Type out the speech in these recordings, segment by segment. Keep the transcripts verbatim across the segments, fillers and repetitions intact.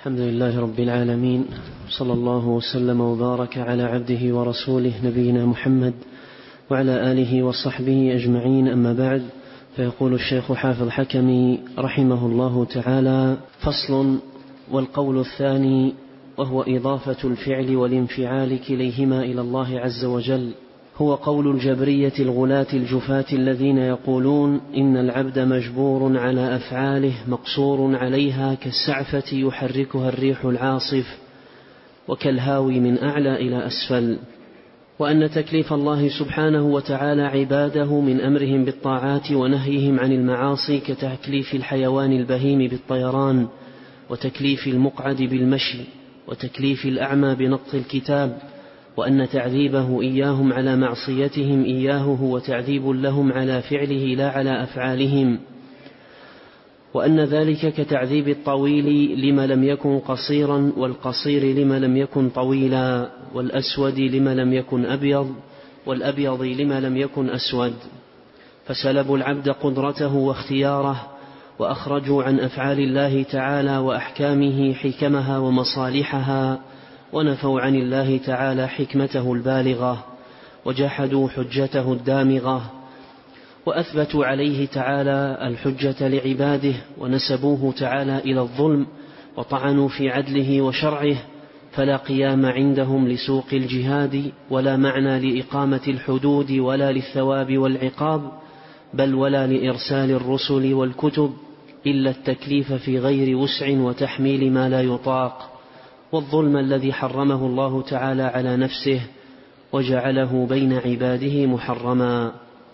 الحمد لله رب العالمين، صلى الله وسلم وبارك على عبده ورسوله نبينا محمد وعلى آله وصحبه أجمعين، أما بعد. فيقول الشيخ حافظ حكمي رحمه الله تعالى: فصل. والقول الثاني وهو إضافة الفعل والانفعال كليهما إلى الله عز وجل، هو قول الجبرية الغلاة الجفاة الذين يقولون إن العبد مجبور على أفعاله مقصور عليها كالسعفة يحركها الريح العاصف وكالهاوي من أعلى إلى أسفل، وأن تكليف الله سبحانه وتعالى عباده من أمرهم بالطاعات ونهيهم عن المعاصي كتكليف الحيوان البهيم بالطيران، وتكليف المقعد بالمشي، وتكليف الأعمى بنطق الكتاب، وأن تعذيبه إياهم على معصيتهم إياه هو تعذيب لهم على فعله لا على أفعالهم، وأن ذلك كتعذيب الطويل لما لم يكن قصيرا، والقصير لما لم يكن طويلا، والأسود لما لم يكن أبيض، والأبيض لما لم يكن أسود، فسلبوا العبد قدرته واختياره، وأخرجوا عن أفعال الله تعالى وأحكامه حكمها ومصالحها، ونفوا عن الله تعالى حكمته البالغة، وجحدوا حجته الدامغة، وأثبتوا عليه تعالى الحجة لعباده، ونسبوه تعالى إلى الظلم، وطعنوا في عدله وشرعه، فلا قيام عندهم لسوق الجهاد، ولا معنى لإقامة الحدود، ولا للثواب والعقاب، بل ولا لإرسال الرسل والكتب، إلا التكليف في غير وسع وتحميل ما لا يطاق، والظلم الذي حرمه الله تعالى على نفسه وجعله بين عباده محرما.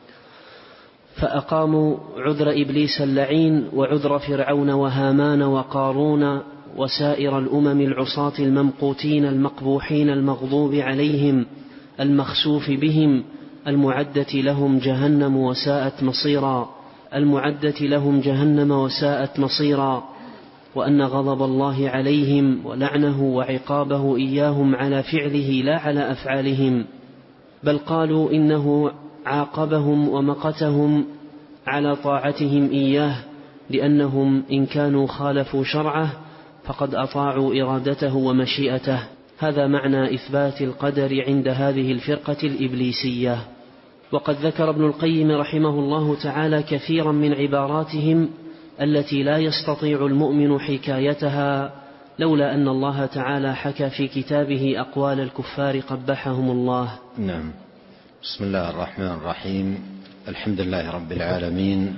فأقاموا عذر إبليس اللعين وعذر فرعون وهامان وقارون وسائر الأمم العصاة الممقوتين المقبوحين المغضوب عليهم المخسوف بهم، المعدة لهم جهنم وساءت مصيرا المعدة لهم جهنم وساءت مصيرا وأن غضب الله عليهم ولعنه وعقابه إياهم على فعله لا على أفعالهم، بل قالوا إنه عاقبهم ومقتهم على طاعتهم إياه، لأنهم إن كانوا خالفوا شرعه فقد أطاعوا إرادته ومشيئته. هذا معنى إثبات القدر عند هذه الفرقة الإبليسية. وقد ذكر ابن القيم رحمه الله تعالى كثيرا من عباراتهم التي لا يستطيع المؤمن حكايتها لولا أن الله تعالى حكى في كتابه أقوال الكفار قبحهم الله. نعم. بسم الله الرحمن الرحيم. الحمد لله رب العالمين،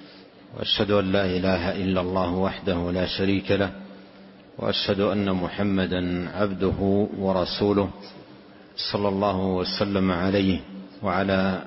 وأشهد أن لا إله إلا الله وحده لا شريك له، وأشهد أن محمدا عبده ورسوله صلى الله وسلم عليه وعلى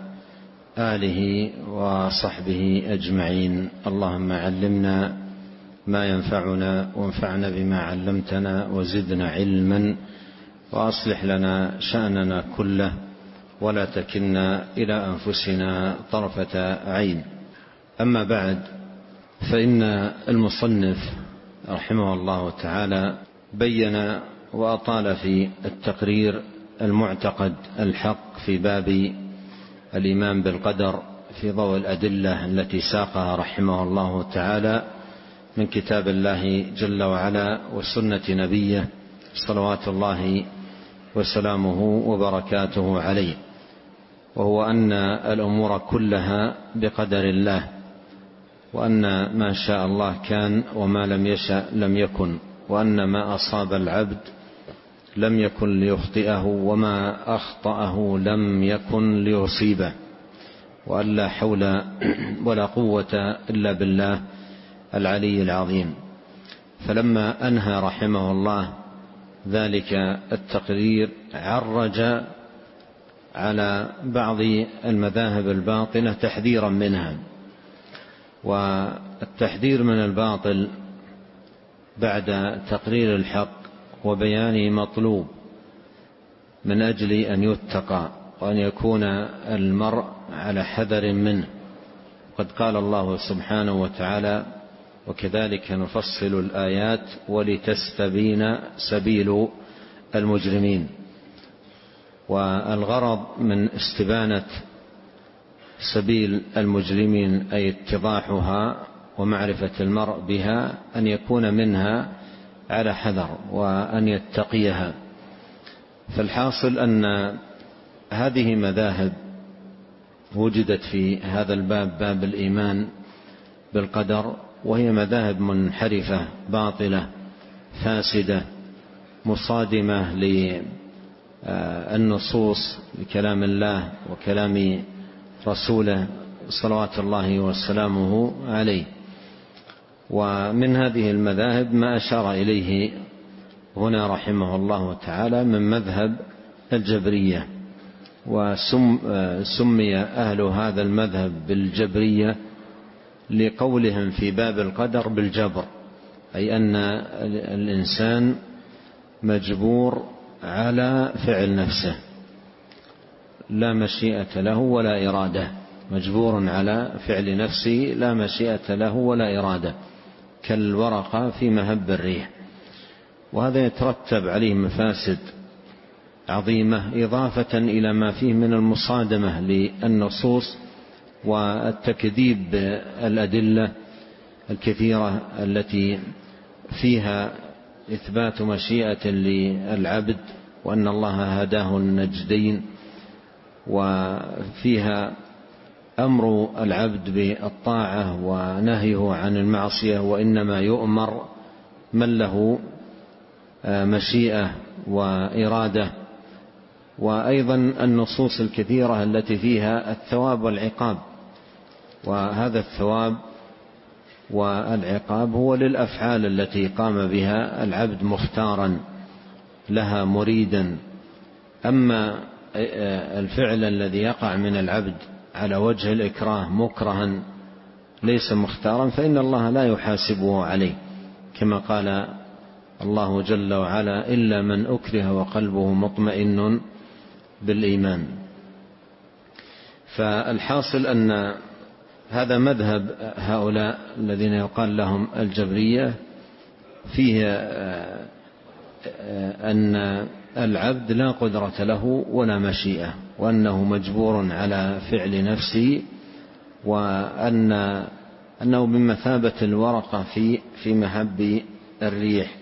آله وصحبه أجمعين. اللهم علمنا ما ينفعنا، وانفعنا بما علمتنا، وزدنا علما، وأصلح لنا شأننا كله، ولا تكلنا إلى أنفسنا طرفة عين. أما بعد، فإن المصنف رحمه الله تعالى بين وأطال في التقرير المعتقد الحق في باب الإيمان بالقدر في ضوء الأدلة التي ساقها رحمه الله تعالى من كتاب الله جل وعلا وسنة نبيه صلوات الله وسلامه وبركاته عليه، وهو أن الأمور كلها بقدر الله، وأن ما شاء الله كان وما لم يشأ لم يكن، وأن ما أصاب العبد لم يكن ليخطئه، وما أخطأه لم يكن ليصيبه، وأن لا حول ولا قوة إلا بالله العلي العظيم. فلما أنهى رحمه الله ذلك التقرير عرج على بعض المذاهب الباطلة تحذيرا منها، والتحذير من الباطل بعد تقرير الحق وبيانه مطلوب من أجل أن يتقى وأن يكون المرء على حذر منه. قد قال الله سبحانه وتعالى: وكذلك نفصل الآيات ولتستبين سبيل المجرمين. والغرض من استبانة سبيل المجرمين أي اتضاحها ومعرفة المرء بها أن يكون منها على حذر وأن يتقيها. فالحاصل أن هذه مذاهب وجدت في هذا الباب، باب الإيمان بالقدر، وهي مذاهب منحرفة باطلة فاسدة مصادمة للنصوص لكلام الله وكلام رسوله صلوات الله وسلامه عليه. ومن هذه المذاهب ما أشار إليه هنا رحمه الله تعالى من مذهب الجبرية، وسمي أهل هذا المذهب بالجبرية لقولهم في باب القدر بالجبر، أي أن الإنسان مجبور على فعل نفسه، لا مشيئة له ولا إرادة، مجبور على فعل نفسه لا مشيئة له ولا إرادة، كالورقة في مهب الريح. وهذا يترتب عليه مفاسد عظيمة، إضافة إلى ما فيه من المصادمة للنصوص والتكذيب بالأدلة الكثيرة التي فيها إثبات مشيئة للعبد وأن الله هداه النجدين، وفيها أمر العبد بالطاعة ونهيه عن المعصية، وإنما يؤمر من له مشيئة وإرادة. وأيضا النصوص الكثيرة التي فيها الثواب والعقاب، وهذا الثواب والعقاب هو للأفعال التي قام بها العبد مختارا لها مريدا. أما الفعل الذي يقع من العبد على وجه الإكراه مكرها ليس مختارا فإن الله لا يحاسبه عليه، كما قال الله جل وعلا: إلا من أكره وقلبه مطمئن بالإيمان. فالحاصل أن هذا مذهب هؤلاء الذين يقال لهم الجبرية فيه أن العبد لا قدرة له ولا مشيئة، وأنه مجبور على فعل نفسه، وأن أنه بمثابة الورقة في في مهب الريح.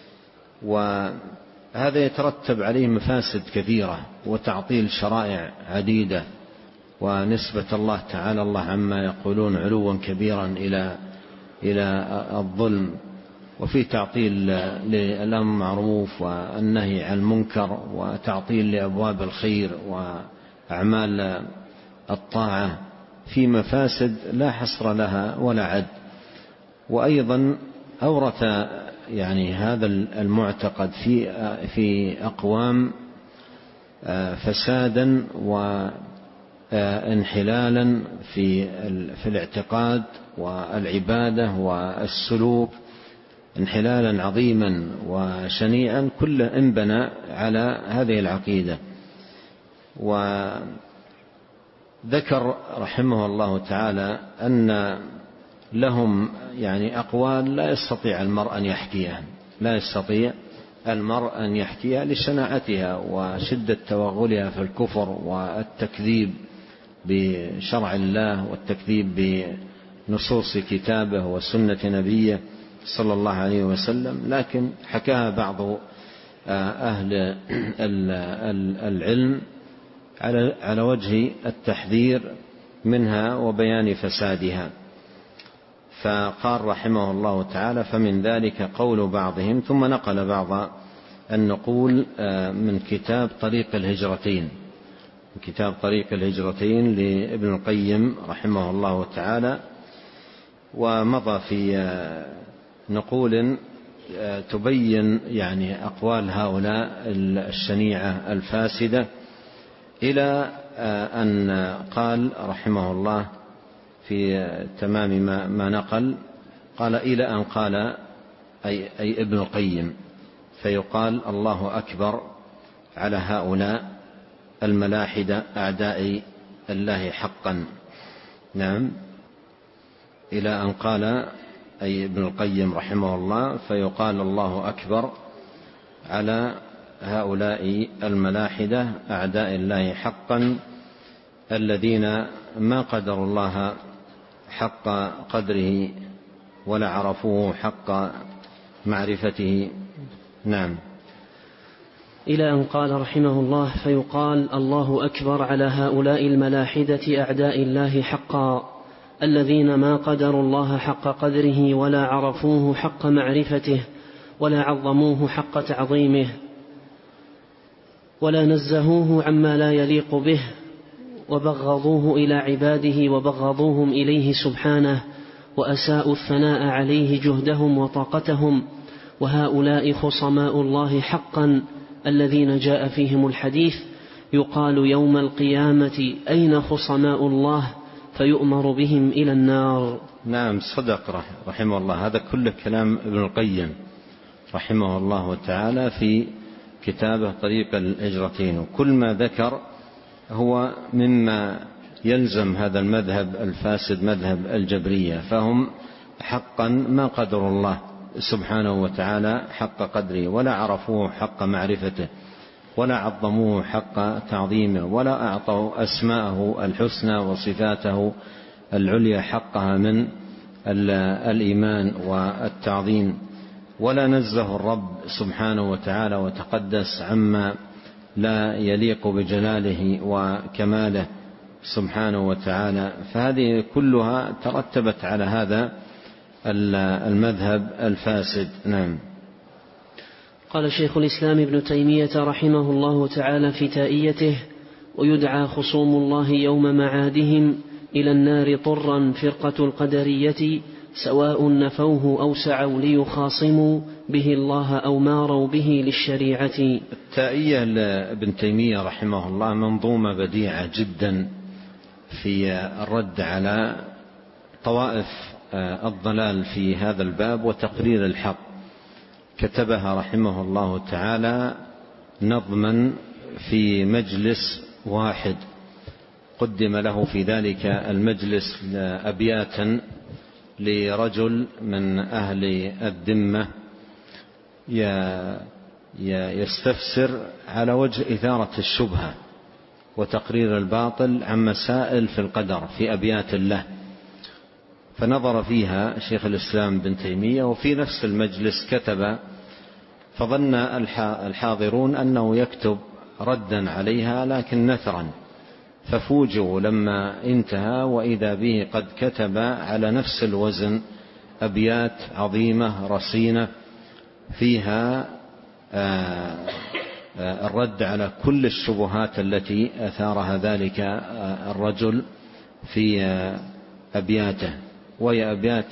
وهذا يترتب عليه مفاسد كثيرة وتعطيل شرائع عديدة، ونسبة الله تعالى الله عما يقولون علوا كبيرا إلى إلى الظلم، وفي تعطيل للأمر المعروف والنهي عن المنكر، وتعطيل لأبواب الخير وأعمال الطاعة، في مفاسد لا حصر لها ولا عد. وأيضا أورث يعني هذا المعتقد في في أقوام فسادا وانحلالا في في الاعتقاد والعبادة والسلوك، انحلالا عظيما وشنيعا كله انبنى على هذه العقيدة. وذكر رحمه الله تعالى أن لهم يعني أقوال لا يستطيع المرء أن يحكيها، لا يستطيع المرء أن يحكيها لشناعتها وشدة توغلها في الكفر والتكذيب بشرع الله والتكذيب بنصوص كتابه وسنة نبيه صلى الله عليه وسلم. لكن حكاها بعض أهل العلم على وجه التحذير منها وبيان فسادها. فقال رحمه الله تعالى: فمن ذلك قول بعضهم، ثم نقل بعض النقول من كتاب طريق الهجرتين، من كتاب طريق الهجرتين لابن القيم رحمه الله تعالى. ومضى في نقول تبين يعني أقوال هؤلاء الشنيعة الفاسدة، إلى أن قال رحمه الله في تمام ما, ما نقل، قال: إلى أن قال أي, أي ابن القيم، فيقال: الله أكبر على هؤلاء الملاحدة أعداء الله حقا. نعم، إلى أن قال أي ابن القيم رحمه الله، فيقال: الله أكبر على هؤلاء الملاحدة أعداء الله حقا، الذين ما قدروا الله حق قدره ولا عرفوه حق معرفته. نعم. إلى أن قال رحمه الله: فيقال الله أكبر على هؤلاء الملاحدة أعداء الله حقا، الذين ما قدروا الله حق قدره ولا عرفوه حق معرفته ولا عظموه حق تعظيمه ولا نزهوه عما لا يليق به، وبغضوه إلى عباده وبغضوهم إليه سبحانه، وأساءوا الثناء عليه جهدهم وطاقتهم. وهؤلاء خصماء الله حقا، الذين جاء فيهم الحديث: يقال يوم القيامة أين خصماء الله؟ فيؤمر بهم إلى النار. نعم، صدق رحمه الله. هذا كله كلام ابن القيم رحمه الله تعالى في كتابه طريق الهجرتين، وكل ما ذكر هو مما يلزم هذا المذهب الفاسد، مذهب الجبرية. فهم حقا ما قدروا الله سبحانه وتعالى حق قدره، ولا عرفوه حق معرفته، ولا عظموه حق تعظيمه، ولا أعطوا أسماءه الحسنى وصفاته العليا حقها من الإيمان والتعظيم، ولا نزه الرب سبحانه وتعالى وتقدس عما لا يليق بجلاله وكماله سبحانه وتعالى. فهذه كلها ترتبت على هذا المذهب الفاسد. نعم. قال شيخ الإسلام ابن تيمية رحمه الله تعالى في تائيته: ويدعى خصوم الله يوم معادهم إلى النار طرا فرقة القدرية، سواء نفوه أو سعوا ليخاصموا به الله أو ماروا به للشريعة. التائية لابن تيمية رحمه الله منظومة بديعة جدا في الرد على طوائف الضلال في هذا الباب وتقرير الحق. كتبها رحمه الله تعالى نظما في مجلس واحد، قدم له في ذلك المجلس أبياتا لرجل من أهل الذمة يستفسر على وجه إثارة الشبهة وتقرير الباطل عن مسائل في القدر في أبيات له. فنظر فيها شيخ الإسلام بن تيمية وفي نفس المجلس كتب، فظن الحاضرون أنه يكتب ردا عليها لكن نثرا، ففوجئوا لما انتهى وإذا به قد كتب على نفس الوزن أبيات عظيمة رصينة فيها الرد على كل الشبهات التي أثارها ذلك الرجل في أبياته، وهي أبيات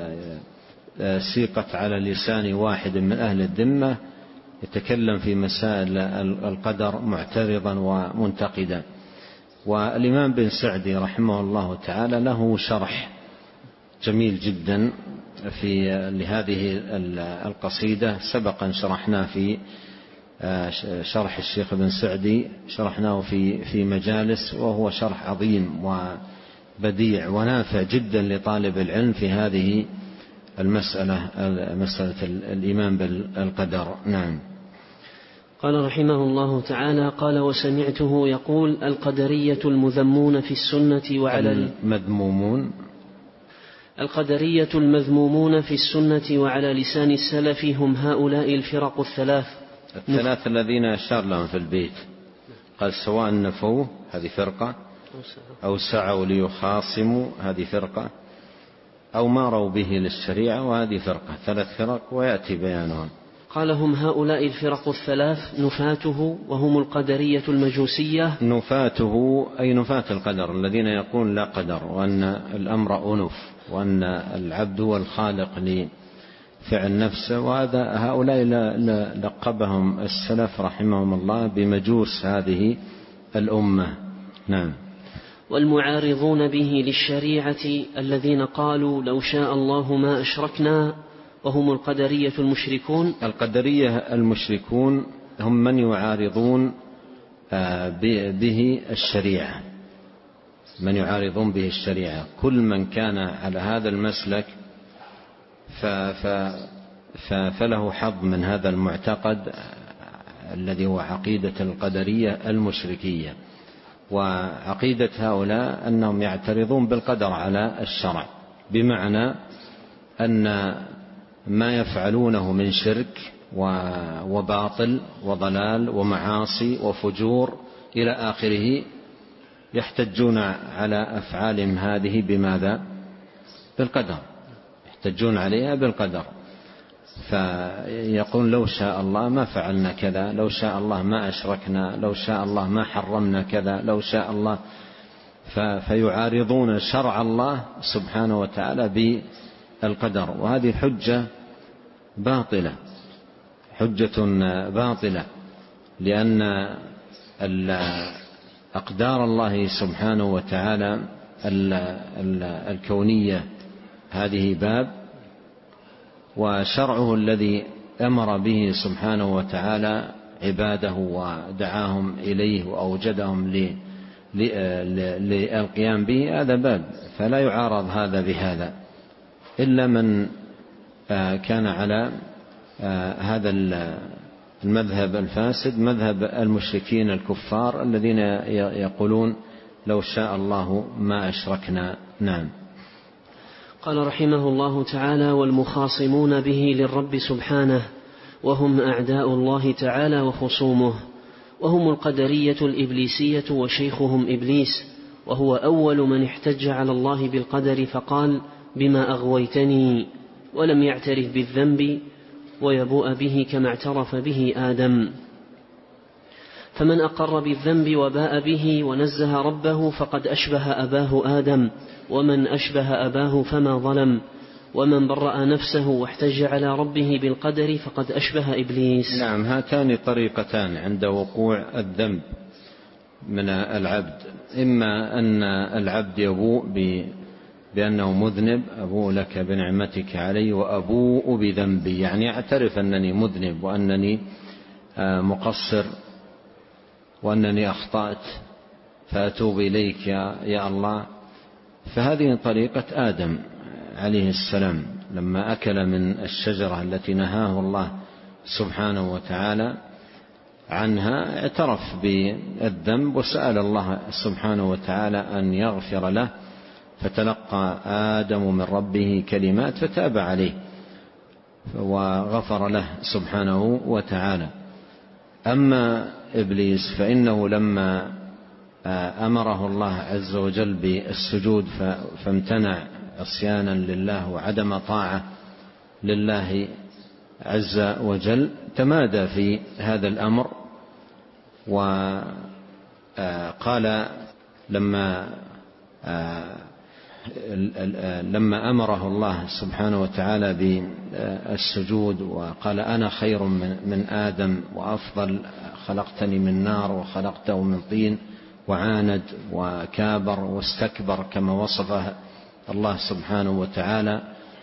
سيقت على لسان واحد من أهل الذمة يتكلم في مسائل القدر معترضا ومنتقدا. والإمام بن سعدي رحمه الله تعالى له شرح جميل جدا في لهذه القصيدة، سبقا شرحناه في شرح الشيخ بن سعدي، شرحناه في في مجالس، وهو شرح عظيم وبديع ونافع جدا لطالب العلم في هذه المسألة، مسألة الإيمان بالقدر. نعم. قال رحمه الله تعالى: قال وسمعته يقول: القدرية المذمون في السنة وعلى المذمومون القدرية المذمومون في السنة وعلى لسان السلف هم هؤلاء الفرق الثلاث الثلاث الذين أشار لهم في البيت، قال سواء نفوه هذه فرقة، أو سعوا ليخاصموا هذه فرقة، أو ماروا به للشريعة وهذه فرقة. ثلاث فرق ويأتي بيانهم. قال هم هؤلاء الفرق الثلاث نفاته وهم القدرية المجوسية. نفاته أي نفاة القدر، الذين يقول لا قدر وأن الأمر أنف وأن العبد هو الخالق لفعل نفسه، وهذا هؤلاء لقبهم السلف رحمهم الله بمجوس هذه الأمة. نعم. والمعارضون به للشريعة الذين قالوا لو شاء الله ما أشركنا، وهم القدرية المشركون. القدرية المشركون هم من يعارضون به الشريعة، من يعارضون به الشريعة. كل من كان على هذا المسلك فله حظ من هذا المعتقد الذي هو عقيدة القدرية المشركية. وعقيدة هؤلاء أنهم يعترضون بالقدر على الشرع، بمعنى أن ما يفعلونه من شرك وباطل وضلال ومعاصي وفجور إلى آخره، يحتجون على أفعالهم هذه بماذا؟ بالقدر، يحتجون عليها بالقدر. فيقول لو شاء الله ما فعلنا كذا، لو شاء الله ما أشركنا، لو شاء الله ما حرمنا كذا، لو شاء الله. فيعارضون شرع الله سبحانه وتعالى بالقدر، وهذه حجة باطلة، حجة باطلة، لأن أقدار الله سبحانه وتعالى الكونية هذه باب، وشرعه الذي أمر به سبحانه وتعالى عباده ودعاهم إليه وأوجدهم للقيام به هذا باب، فلا يعارض هذا بهذا إلا من كان على هذا المذهب الفاسد، مذهب المشركين الكفار الذين يقولون لو شاء الله ما أشركنا. نعم. قال رحمه الله تعالى: والمخاصمون به للرب سبحانه وهم أعداء الله تعالى وخصومه، وهم القدرية الإبليسية وشيخهم إبليس، وهو أول من احتج على الله بالقدر فقال: بما أغويتني، ولم يعترف بالذنب ويبوء به كما اعترف به آدم. فمن أقر بالذنب وباء به ونزه ربه فقد أشبه أباه آدم، ومن أشبه أباه فما ظلم، ومن برأ نفسه واحتج على ربه بالقدر فقد أشبه إبليس. نعم، هاتان طريقتان عند وقوع الذنب من العبد: إما أن العبد يبوء بأنه مذنب، أبوء لك بنعمتك علي وأبوء بذنبي، يعني أعترف أنني مذنب وأنني مقصر وأنني أخطأت فأتوب إليك يا الله. فهذه طريقة آدم عليه السلام لما أكل من الشجرة التي نهاه الله سبحانه وتعالى عنها، اعترف بالذنب وسأل الله سبحانه وتعالى أن يغفر له، فتلقى آدم من ربه كلمات فتاب عليه وغفر له سبحانه وتعالى. أما إبليس فإنه لما أمره الله عز وجل بالسجود فامتنع عصيانا لله وعدم طاعة لله عز وجل، تمادى في هذا الأمر، وقال لما لما أمره الله سبحانه وتعالى بالسجود وقال أنا خير من آدم وأفضل، خلقتني من نار وخلقته من طين، وعاند وكابر واستكبر كما وصفه الله سبحانه وتعالى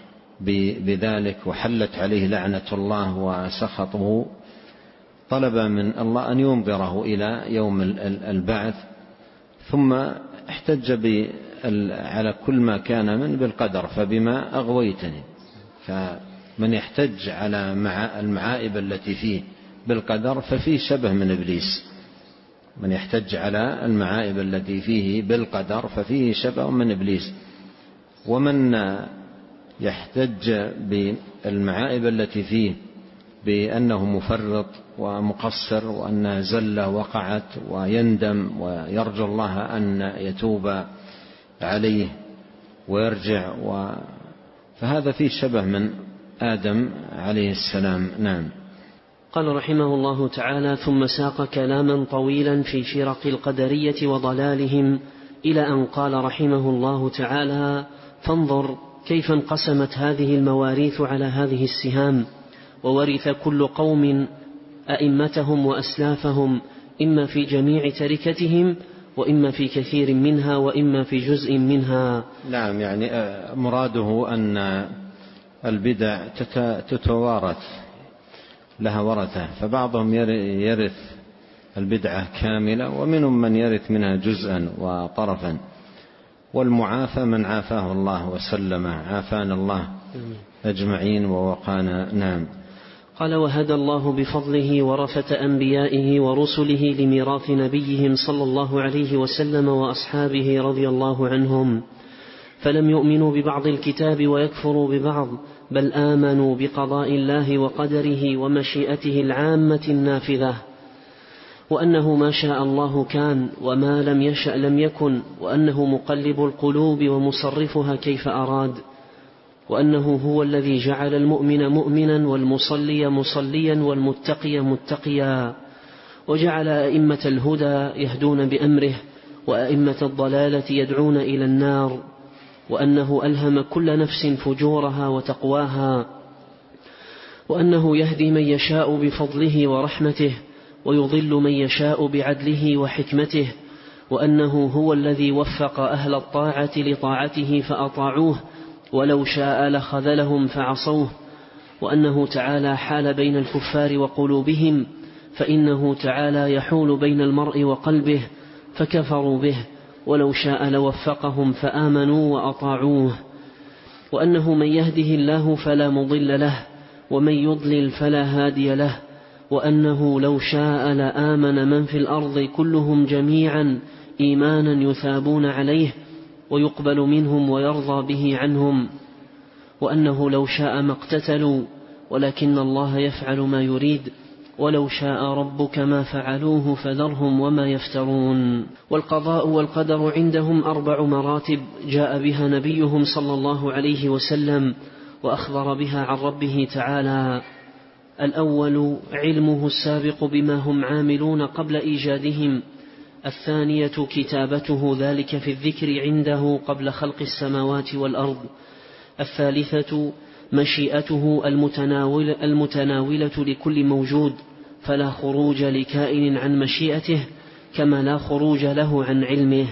بذلك، وحلت عليه لعنة الله وسخطه، طلب من الله أن ينظره إلى يوم البعث، ثم احتج على كل ما كان من بالقدر: فبما أغويتني. فمن يحتج على المعائب التي فيه بالقدر ففيه شبه من إبليس، من يحتج على المعائب التي فيه بالقدر ففيه شبه من إبليس. ومن يحتج بالمعائب التي فيه بأنه مفرط ومقصر وأن زلة وقعت ويندم ويرجو الله أن يتوب عليه ويرجع، و... فهذا فيه شبه من آدم عليه السلام. نعم. قال رحمه الله تعالى: ثم ساق كلاما طويلا في فرق القدرية وضلالهم إلى أن قال رحمه الله تعالى: فانظر كيف انقسمت هذه المواريث على هذه السهام، وورث كل قوم أئمتهم وأسلافهم، إما في جميع تركتهم وإما في كثير منها وإما في جزء منها. نعم، يعني مراده أن البدع تتوارث لها ورثة، فبعضهم يرث البدعة كاملة ومنهم من يرث منها جزءا وطرفا، والمعافى من عافاه الله وسلم، عافانا الله أجمعين ووقانا. نعم. قال: وهدى الله بفضله ورثة أنبيائه ورسله لميراث نبيهم صلى الله عليه وسلم وأصحابه رضي الله عنهم، فلم يؤمنوا ببعض الكتاب ويكفروا ببعض، بل آمنوا بقضاء الله وقدره ومشيئته العامة النافذة، وأنه ما شاء الله كان وما لم يشأ لم يكن، وأنه مقلب القلوب ومصرفها كيف أراد، وأنه هو الذي جعل المؤمن مؤمنا والمصلي مصليا والمتقي متقيا، وجعل أئمة الهدى يهدون بأمره وأئمة الضلالة يدعون إلى النار، وأنه ألهم كل نفس فجورها وتقواها، وأنه يهدي من يشاء بفضله ورحمته ويضل من يشاء بعدله وحكمته، وأنه هو الذي وفق أهل الطاعة لطاعته فأطاعوه، ولو شاء لخذلهم فعصوه، وأنه تعالى حال بين الكفار وقلوبهم، فإنه تعالى يحول بين المرء وقلبه فكفروا به، ولو شاء لوفقهم فآمنوا وأطاعوه، وأنه من يهده الله فلا مضل له ومن يضلل فلا هادي له، وأنه لو شاء لآمن من في الأرض كلهم جميعا إيمانا يثابون عليه ويقبل منهم ويرضى به عنهم، وأنه لو شاء ما اقتتلوا ولكن الله يفعل ما يريد، ولو شاء ربك ما فعلوه فذرهم وما يفترون. والقضاء والقدر عندهم أربع مراتب جاء بها نبيهم صلى الله عليه وسلم وأخبر بها عن ربه تعالى. الأول علمه السابق بما هم عاملون قبل إيجادهم. الثانية كتابته ذلك في الذكر عنده قبل خلق السماوات والأرض. الثالثة مشيئته المتناولة, المتناولة لكل موجود، فلا خروج لكائن عن مشيئته كما لا خروج له عن علمه.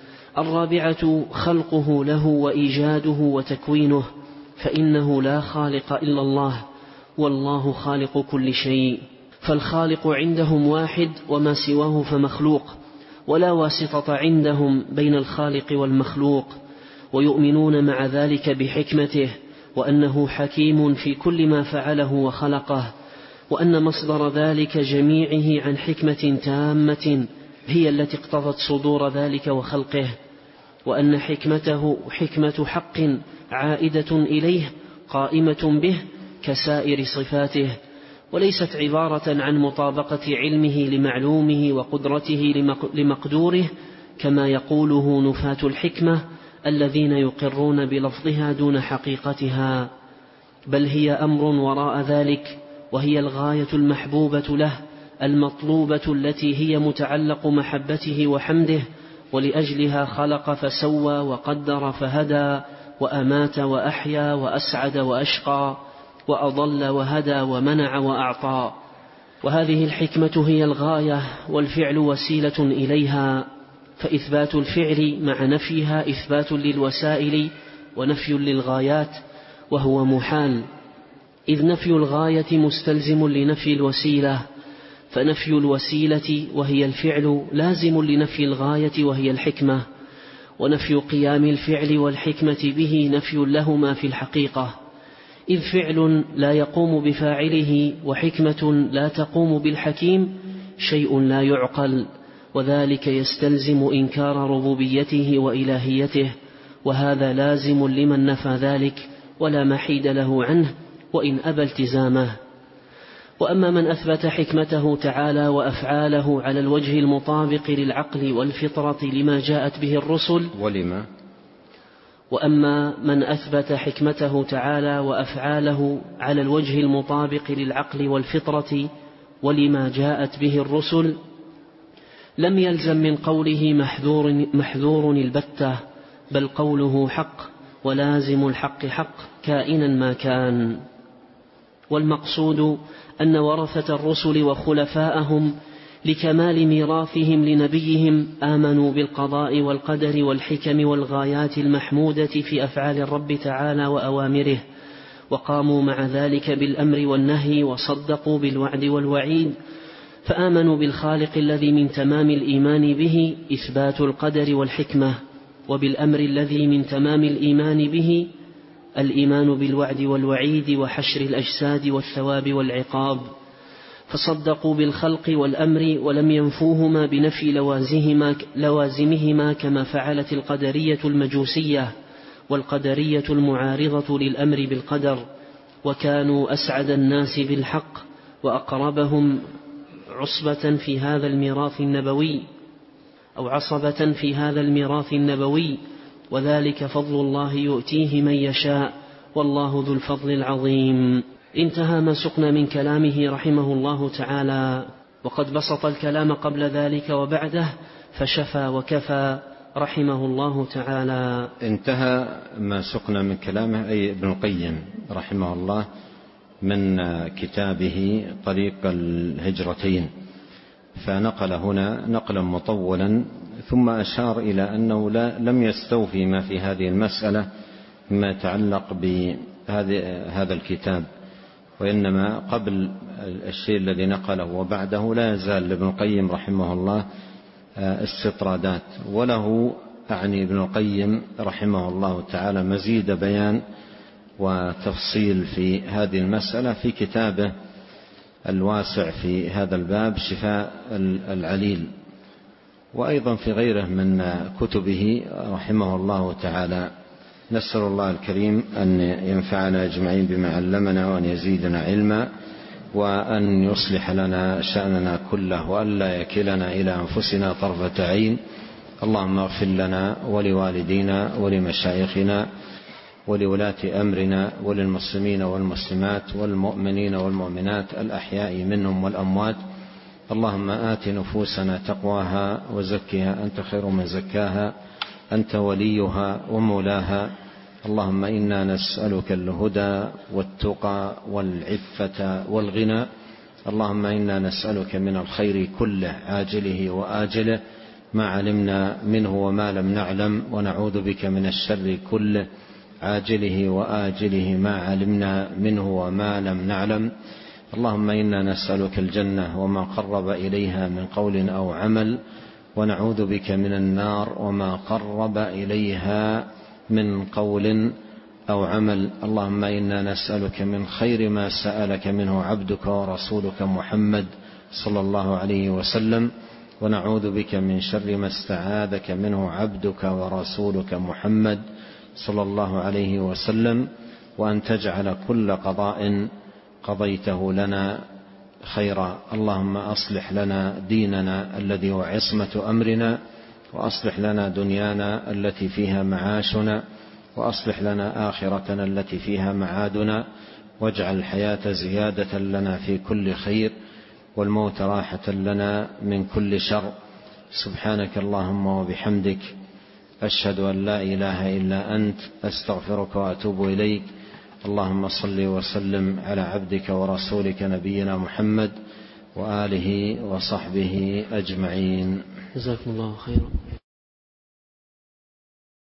الرابعة خلقه له وإيجاده وتكوينه، فإنه لا خالق إلا الله، والله خالق كل شيء، فالخالق عندهم واحد وما سواه فمخلوق، ولا واسطة عندهم بين الخالق والمخلوق، ويؤمنون مع ذلك بحكمته، وأنه حكيم في كل ما فعله وخلقه، وأن مصدر ذلك جميعه عن حكمة تامة هي التي اقتضت صدور ذلك وخلقه، وأن حكمته حكمة حق عائدة إليه قائمة به كسائر صفاته، وليست عبارة عن مطابقة علمه لمعلومه وقدرته لمقدوره كما يقوله نفاة الحكمة الذين يقرون بلفظها دون حقيقتها، بل هي أمر وراء ذلك، وهي الغاية المحبوبة له المطلوبة التي هي متعلق محبته وحمده، ولأجلها خلق فسوى وقدر فهدى وأمات وأحيا وأسعد وأشقى وأضل وهدى ومنع وأعطى. وهذه الحكمة هي الغاية، والفعل وسيلة إليها، فإثبات الفعل مع نفيها إثبات للوسائل ونفي للغايات، وهو محال، إذ نفي الغاية مستلزم لنفي الوسيلة، فنفي الوسيلة وهي الفعل لازم لنفي الغاية وهي الحكمة، ونفي قيام الفعل والحكمة به نفي لهما في الحقيقة، إذ فعل لا يقوم بفاعله وحكمة لا تقوم بالحكيم شيء لا يعقل، وذلك يستلزم إنكار ربوبيته وإلهيته، وهذا لازم لمن نفى ذلك ولا محيد له عنه وإن أبى التزامه. وأما من أثبت حكمته تعالى وأفعاله على الوجه المطابق للعقل والفطرة لما جاءت به الرسل ولما وأما من أثبت حكمته تعالى وأفعاله على الوجه المطابق للعقل والفطرة ولما جاءت به الرسل لم يلزم من قوله محذور, محذور البتة، بل قوله حق، ولازم الحق حق كائنا ما كان. والمقصود أن ورثة الرسل وخلفاءهم لكمال ميراثهم لنبيهم آمنوا بالقضاء والقدر والحكم والغايات المحمودة في أفعال الرب تعالى وأوامره، وقاموا مع ذلك بالأمر والنهي، وصدقوا بالوعد والوعيد، فآمنوا بالخالق الذي من تمام الإيمان به إثبات القدر والحكمة، وبالأمر الذي من تمام الإيمان به الإيمان بالوعد والوعيد وحشر الأجساد والثواب والعقاب، فصدقوا بالخلق والأمر ولم ينفوهما بنفي لوازمهما, لوازمهما كما فعلت القدرية المجوسية، والقدرية المعارضة للأمر بالقدر، وكانوا أسعد الناس بالحق وأقربهم عصبة في هذا الميراث النبوي أو عصبة في هذا الميراث النبوي، وذلك فضل الله يؤتيه من يشاء والله ذو الفضل العظيم. انتهى ما سقنا من كلامه رحمه الله تعالى، وقد بسط الكلام قبل ذلك وبعده فشفى وكفى رحمه الله تعالى. انتهى ما سقنا من كلامه أي ابن القيم رحمه الله من كتابه طريق الهجرتين، فنقل هنا نقلا مطولا، ثم أشار إلى أنه لا لم يستوفي ما في هذه المسألة مما يتعلق بهذا الكتاب، وإنما قبل الشيء الذي نقله وبعده لا يزال لابن القيم رحمه الله استطرادات، وله أعني ابن القيم رحمه الله تعالى مزيد بيان وتفصيل في هذه المسألة في كتابه الواسع في هذا الباب شفاء العليل، وأيضا في غيره من كتبه رحمه الله تعالى. نسأل الله الكريم أن ينفعنا أجمعين بما علمنا، وأن يزيدنا علما، وأن يصلح لنا شأننا كله، وأن لا يكلنا إلى أنفسنا طرفة عين. اللهم اغفر لنا ولوالدينا ولمشايخنا ولولاة أمرنا وللمسلمين والمسلمات والمؤمنين والمؤمنات الأحياء منهم والأموات. اللهم آت نفوسنا تقواها وزكها أنت خير من زكاها أنت وليها ومولاها. اللهم إنا نسألك الهدى والتقى والعفة والغنى. اللهم إنا نسألك من الخير كله عاجله وآجله ما علمنا منه وما لم نعلم، ونعوذ بك من الشر كله عاجله وآجله ما علمنا منه وما لم نعلم. اللهم إنا نسألك الجنة وما قرب إليها من قول أو عمل، ونعوذ بك من النار وما قرب إليها من قول أو عمل. اللهم إنا نسألك من خير ما سألك منه عبدك ورسولك محمد صلى الله عليه وسلم، ونعوذ بك من شر ما استعاذك منه عبدك ورسولك محمد صلى الله عليه وسلم، وأن تجعل كل قضاء قضيته لنا خيرا. اللهم أصلح لنا ديننا الذي هو عصمة أمرنا، وأصلح لنا دنيانا التي فيها معاشنا، وأصلح لنا آخرتنا التي فيها معادنا، واجعل الحياة زيادة لنا في كل خير، والموت راحة لنا من كل شر. سبحانك اللهم وبحمدك، أشهد أن لا إله إلا أنت، أستغفرك وأتوب إليك. اللهم صل وسلم على عبدك ورسولك نبينا محمد وآله وصحبه أجمعين. جزاكم الله خيرا.